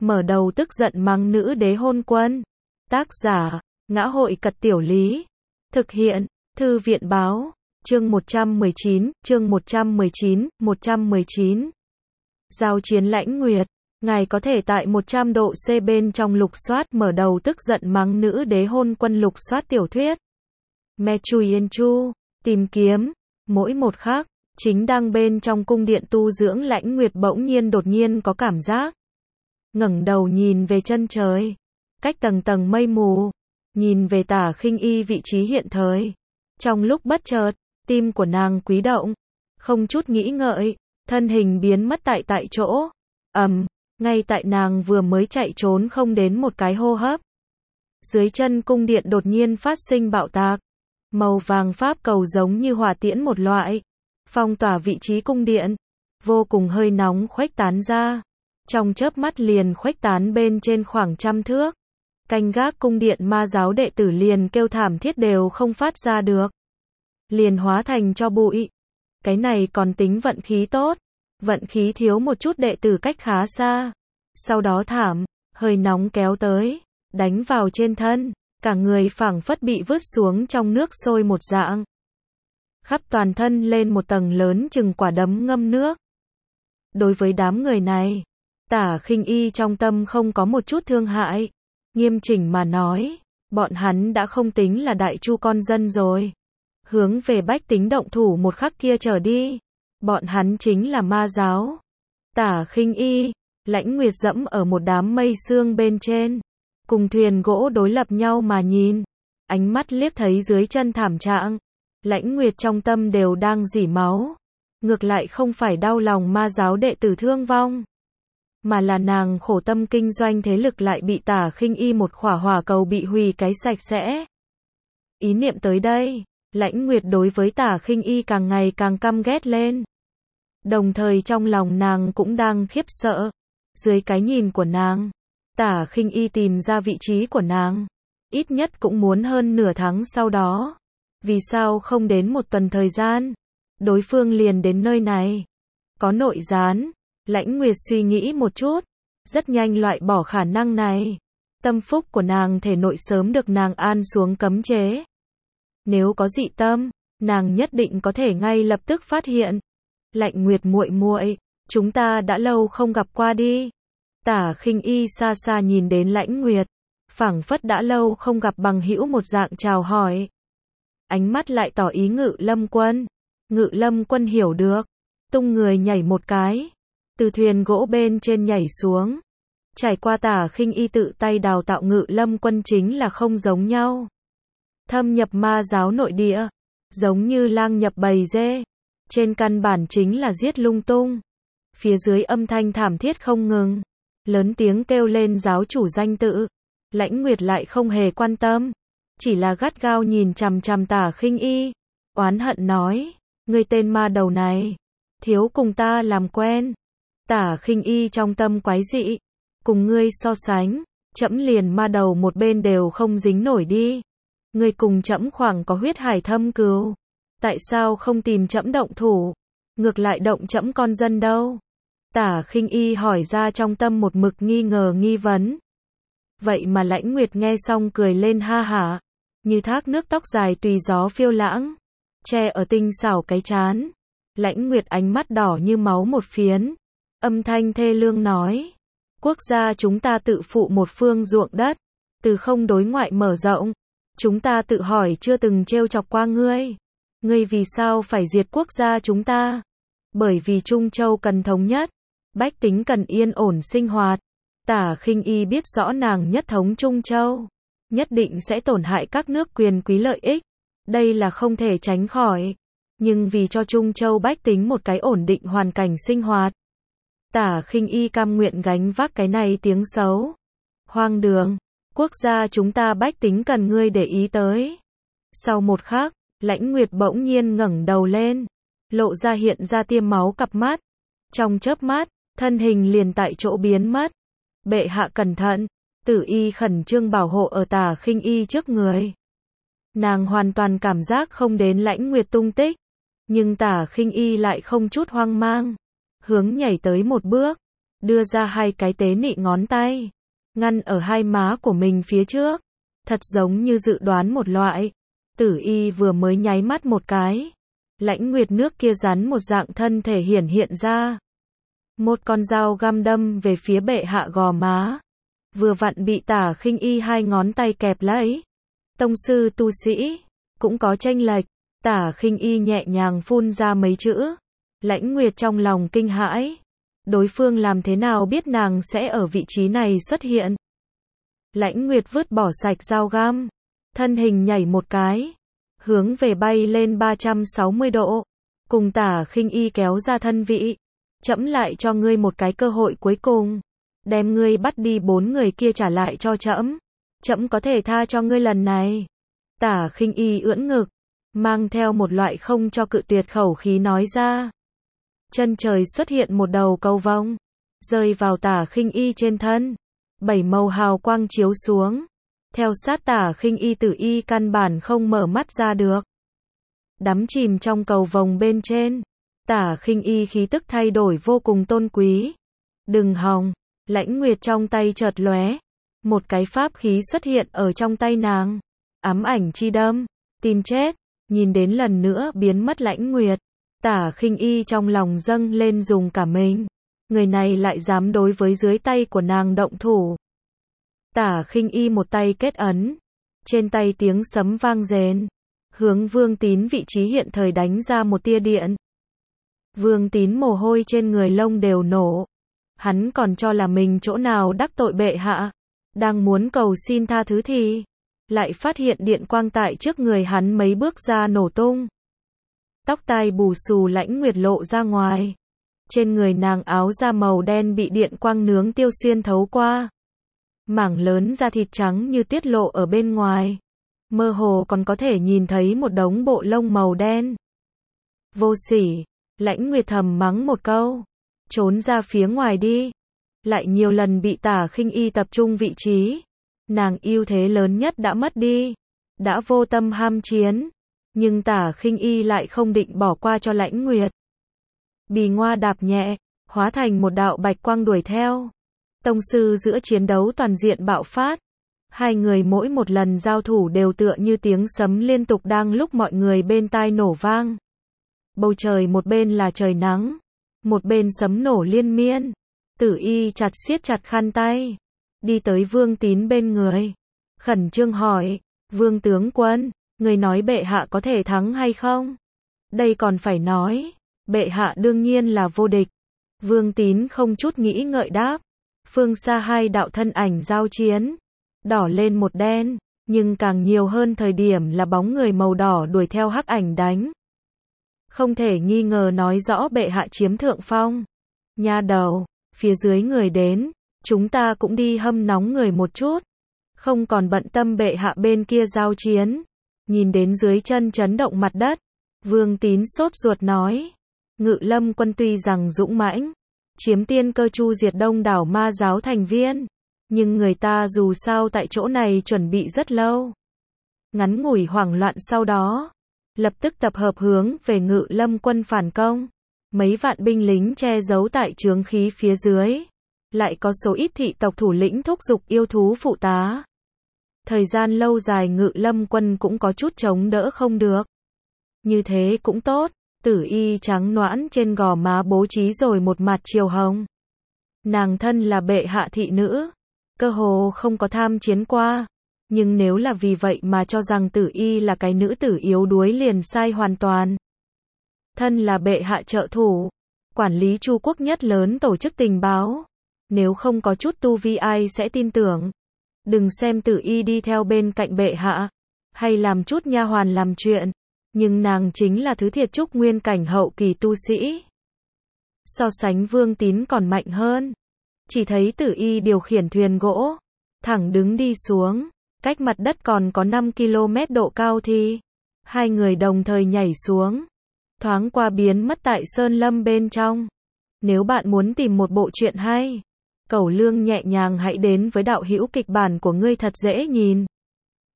mở đầu tức giận mắng nữ đế hôn quân. Tác giả, Ngã hội Cật Tiểu Lý. Thực hiện, Thư viện báo. Chương 119, chương 119. Giao chiến Lãnh Nguyệt. Ngài có thể tại 100 độ C bên trong lục soát mở đầu tức giận mắng nữ đế hôn quân lục soát tiểu thuyết. Me Chui Yên Chu, tìm kiếm, mỗi một khắc, chính đang bên trong cung điện tu dưỡng Lãnh Nguyệt bỗng nhiên đột nhiên có cảm giác. Ngẩng đầu nhìn về chân trời, cách tầng tầng mây mù, nhìn về Tả Khinh Y vị trí hiện thời. Trong lúc bất chợt, tim của nàng quý động, không chút nghĩ ngợi, thân hình biến mất tại chỗ. Ngay tại nàng vừa mới chạy trốn không đến một cái hô hấp. Dưới chân cung điện đột nhiên phát sinh bạo tạc. Màu vàng pháp cầu giống như hỏa tiễn một loại, phong tỏa vị trí cung điện, vô cùng hơi nóng khuếch tán ra. Trong chớp mắt liền khuếch tán bên trên khoảng 100 thước. Canh gác cung điện ma giáo đệ tử liền kêu thảm thiết đều không phát ra được. Liền hóa thành tro bụi. Cái này còn tính vận khí tốt. Vận khí thiếu một chút đệ tử cách khá xa. Sau đó hơi nóng kéo tới, đánh vào trên thân, cả người phảng phất bị vứt xuống trong nước sôi một dạng. Khắp toàn thân lên một tầng lớn chừng quả đấm ngâm nước. Đối với đám người này, Tả Khinh Y trong tâm không có một chút thương hại. Nghiêm chỉnh mà nói, bọn hắn đã không tính là đại chu con dân rồi. Hướng về bách tính động thủ một khắc kia trở đi, bọn hắn chính là ma giáo. Tả Khinh Y, Lãnh Nguyệt dẫm ở một đám mây sương bên trên, cùng thuyền gỗ đối lập nhau mà nhìn, ánh mắt liếc thấy dưới chân thảm trạng, Lãnh Nguyệt trong tâm đều đang rỉ máu, ngược lại không phải đau lòng ma giáo đệ tử thương vong, mà là nàng khổ tâm kinh doanh thế lực lại bị Tả Khinh Y một khỏa hỏa cầu bị hủy cái sạch sẽ. Ý niệm tới đây, Lãnh Nguyệt đối với Tả Khinh Y càng ngày càng căm ghét lên. Đồng thời trong lòng nàng cũng đang khiếp sợ. Dưới cái nhìn của nàng, Tả Khinh Y tìm ra vị trí của nàng, ít nhất cũng muốn hơn nửa tháng sau đó. Vì sao không đến một tuần thời gian, đối phương liền đến nơi này? Có nội gián. Lãnh Nguyệt suy nghĩ một chút, rất nhanh loại bỏ khả năng này. Tâm phúc của nàng thể nội sớm được nàng an xuống cấm chế. Nếu có dị tâm, nàng nhất định có thể ngay lập tức phát hiện. Lãnh Nguyệt muội muội, chúng ta đã lâu không gặp qua đi. Tả Khinh Y xa xa nhìn đến Lãnh Nguyệt, phảng phất đã lâu không gặp bằng hữu một dạng chào hỏi. Ánh mắt lại tỏ ý Ngự Lâm Quân. Ngự Lâm Quân hiểu được, tung người nhảy một cái, từ thuyền gỗ bên trên nhảy xuống. Trải qua Tả Khinh Y tự tay đào tạo Ngự Lâm Quân chính là không giống nhau. Thâm nhập ma giáo nội địa, giống như lang nhập bầy dê. Trên căn bản chính là giết lung tung. Phía dưới âm thanh thảm thiết không ngừng, lớn tiếng kêu lên giáo chủ danh tự. Lãnh Nguyệt lại không hề quan tâm, chỉ là gắt gao nhìn chằm chằm Tả Khinh Y, oán hận nói, ngươi tên ma đầu này, thiếu cùng ta làm quen. Tả Khinh Y trong tâm quái dị, cùng ngươi so sánh, trẫm liền ma đầu một bên đều không dính nổi đi. Ngươi cùng trẫm khoảng có huyết hải thâm cừu, tại sao không tìm trẫm động thủ, ngược lại động trẫm con dân đâu? Tả Khinh Y hỏi ra trong tâm một mực nghi ngờ nghi vấn. Vậy mà Lãnh Nguyệt nghe xong cười lên ha hả, như thác nước tóc dài tùy gió phiêu lãng, che ở tinh xảo cái trán. Lãnh Nguyệt ánh mắt đỏ như máu một phiến, âm thanh thê lương nói, quốc gia chúng ta tự phụ một phương ruộng đất, từ không đối ngoại mở rộng, chúng ta tự hỏi chưa từng trêu chọc qua ngươi. Ngươi vì sao phải diệt quốc gia chúng ta? Bởi vì Trung Châu cần thống nhất, bách tính cần yên ổn sinh hoạt. Tả Khinh Y biết rõ nàng nhất thống Trung Châu, nhất định sẽ tổn hại các nước quyền quý lợi ích. Đây là không thể tránh khỏi. Nhưng vì cho Trung Châu bách tính một cái ổn định hoàn cảnh sinh hoạt, Tả Khinh Y cam nguyện gánh vác cái này tiếng xấu. Hoang đường, quốc gia chúng ta bách tính cần ngươi để ý tới. Sau một khắc, Lãnh Nguyệt bỗng nhiên ngẩng đầu lên, lộ ra hiện ra tiêm máu cặp mắt. Trong chớp mắt, thân hình liền tại chỗ biến mất. Bệ hạ cẩn thận, Tử Y khẩn trương bảo hộ ở Tả Khinh Y trước người. Nàng hoàn toàn cảm giác không đến Lãnh Nguyệt tung tích, nhưng Tả Khinh Y lại không chút hoang mang, hướng nhảy tới một bước, đưa ra hai cái tế nị ngón tay, ngăn ở hai má của mình phía trước, thật giống như dự đoán một loại. Tử Y vừa mới nháy mắt một cái, Lãnh Nguyệt nước kia rắn một dạng thân thể hiện ra. Một con dao găm đâm về phía bệ hạ gò má, vừa vặn bị Tả Khinh Y hai ngón tay kẹp lấy. Tông sư tu sĩ, cũng có chênh lệch. Tả Khinh Y nhẹ nhàng phun ra mấy chữ. Lãnh Nguyệt trong lòng kinh hãi. Đối phương làm thế nào biết nàng sẽ ở vị trí này xuất hiện? Lãnh Nguyệt vứt bỏ sạch dao găm, thân hình nhảy một cái, hướng về bay lên 360 độ, cùng Tả Khinh Y kéo ra thân vị. Trẫm lại cho ngươi một cái cơ hội cuối cùng, đem ngươi bắt đi 4 người kia trả lại cho trẫm. Trẫm có thể tha cho ngươi lần này. Tả Khinh Y ưỡn ngực, mang theo một loại không cho cự tuyệt khẩu khí nói ra. Chân trời xuất hiện một đầu cầu vồng, rơi vào Tả Khinh Y trên thân. 7 màu hào quang chiếu xuống, theo sát Tả Khinh Y, Tử Y căn bản không mở mắt ra được. Đắm chìm trong cầu vồng bên trên, Tả Khinh Y khí tức thay đổi vô cùng tôn quý. Đừng hòng, Lãnh Nguyệt trong tay chợt lóe, một cái pháp khí xuất hiện ở trong tay nàng. Ám ảnh chi đâm, tìm chết. Nhìn đến lần nữa biến mất Lãnh Nguyệt, Tả Khinh Y trong lòng dâng lên dùng cả mình. Người này lại dám đối với dưới tay của nàng động thủ. Tả Khinh Y một tay kết ấn, trên tay tiếng sấm vang rền, hướng Vương Tín vị trí hiện thời đánh ra một tia điện. Vương Tín mồ hôi trên người lông đều nổ. Hắn còn cho là mình chỗ nào đắc tội bệ hạ, đang muốn cầu xin tha thứ thì lại phát hiện điện quang tại trước người hắn mấy bước ra nổ tung. Tóc tai bù xù Lãnh Nguyệt lộ ra ngoài. Trên người nàng áo da màu đen bị điện quang nướng tiêu xuyên thấu qua. Mảng lớn da thịt trắng như tiết lộ ở bên ngoài. Mơ hồ còn có thể nhìn thấy một đống bộ lông màu đen. Vô sỉ, Lãnh Nguyệt thầm mắng một câu. Trốn ra phía ngoài đi. Lại nhiều lần bị Tả Khinh Y tập trung vị trí. Nàng ưu thế lớn nhất đã mất đi. Đã vô tâm ham chiến. Nhưng Tả Khinh Y lại không định bỏ qua cho Lãnh Nguyệt. Bì ngoa đạp nhẹ, hóa thành một đạo bạch quang đuổi theo. Tông sư giữa chiến đấu toàn diện bạo phát. Hai người mỗi một lần giao thủ đều tựa như tiếng sấm liên tục đang lúc mọi người bên tai nổ vang. Bầu trời một bên là trời nắng, một bên sấm nổ liên miên. Tử Y siết chặt khăn tay, đi tới Vương Tín bên người, khẩn trương hỏi, Vương tướng quân, người nói bệ hạ có thể thắng hay không? Đây còn phải nói, bệ hạ đương nhiên là vô địch. Vương Tín không chút nghĩ ngợi đáp. Phương xa hai đạo thân ảnh giao chiến, đỏ lên một đen, nhưng càng nhiều hơn thời điểm là bóng người màu đỏ đuổi theo hắc ảnh đánh. Không thể nghi ngờ nói rõ bệ hạ chiếm thượng phong. Nha đầu, phía dưới người đến, chúng ta cũng đi hâm nóng người một chút. Không còn bận tâm bệ hạ bên kia giao chiến. Nhìn đến dưới chân chấn động mặt đất, Vương Tín sốt ruột nói. Ngự Lâm quân tuy rằng dũng mãnh, chiếm tiên cơ chu diệt đông đảo ma giáo thành viên, nhưng người ta dù sao tại chỗ này chuẩn bị rất lâu. Ngắn ngủi hoảng loạn sau đó, lập tức tập hợp hướng về Ngự Lâm quân phản công. Mấy vạn binh lính che giấu tại chướng khí phía dưới. Lại có số ít thị tộc thủ lĩnh thúc giục yêu thú phụ tá. Thời gian lâu dài Ngự Lâm quân cũng có chút chống đỡ không được. Như thế cũng tốt. Tử Y trắng nõn trên gò má bố trí rồi một mặt chiều hồng. Nàng thân là bệ hạ thị nữ, cơ hồ không có tham chiến qua. Nhưng nếu là vì vậy mà cho rằng Tử Y là cái nữ tử yếu đuối liền sai hoàn toàn. Thân là bệ hạ trợ thủ, quản lý Chu quốc nhất lớn tổ chức tình báo. Nếu không có chút tu vi ai sẽ tin tưởng. Đừng xem Tử Y đi theo bên cạnh bệ hạ, hay làm chút nha hoàn làm chuyện. Nhưng nàng chính là thứ thiệt trúc nguyên cảnh hậu kỳ tu sĩ. So sánh Vương Tín còn mạnh hơn. Chỉ thấy Tử Y điều khiển thuyền gỗ, thẳng đứng đi xuống, cách mặt đất còn có 5 km độ cao thì hai người đồng thời nhảy xuống, thoáng qua biến mất tại sơn lâm bên trong. Nếu bạn muốn tìm một bộ truyện hay, Cẩu Lương nhẹ nhàng hãy đến với đạo hữu kịch bản của ngươi thật dễ nhìn.